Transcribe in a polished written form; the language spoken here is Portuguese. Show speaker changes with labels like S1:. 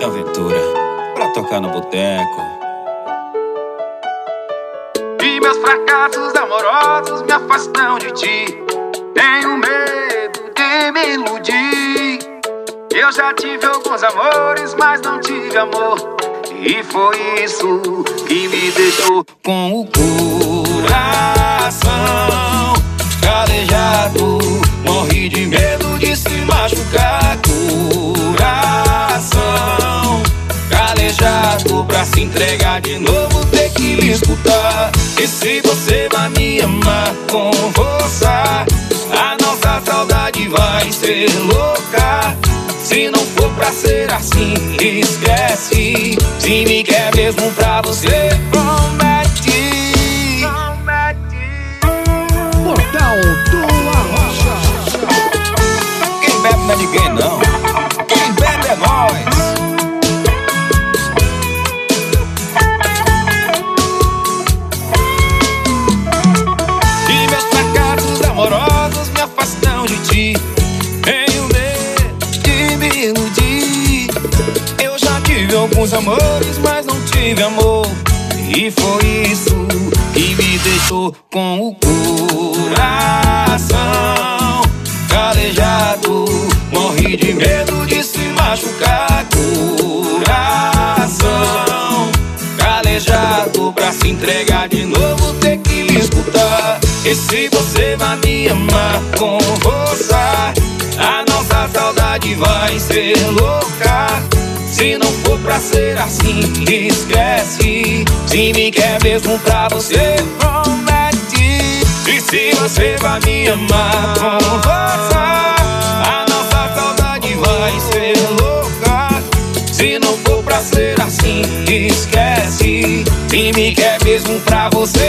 S1: muita aventura pra tocar no boteco.
S2: E meus fracassos amorosos me afastam de ti. Tenho medo de me iludir. Eu já tive alguns amores, mas não tive amor. E foi isso que me deixou
S1: com o coração calejado. Morri de medo de se machucar. Coração calejado, pra se entregar de novo ter que me escutar. E se você vai me amar com força, a nossa saudade vai ser louca. Se não for pra ser assim, esquece. Se me quer mesmo pra você, promete.
S3: Portal do Arrocha.
S1: Quem bebe não é ninguém não, quem bebe é nós. E meus fracassos amorosos me afastam de ti. Tenho medo de me iludir. Eu já tive alguns amores, mas não tive amor. E foi isso que me deixou com o coração calejado. Morri de medo de se machucar. Coração calejado, pra se entregar de novo ter que me escutar. E se você vai me amar com força, a nossa saudade vai ser louca. Se não for pra ser assim, esquece. Se me quer mesmo pra você, promete. E se você vai me amar com força, a nossa saudade vai ser louca. Se não for pra ser assim, esquece. Se me quer mesmo pra você,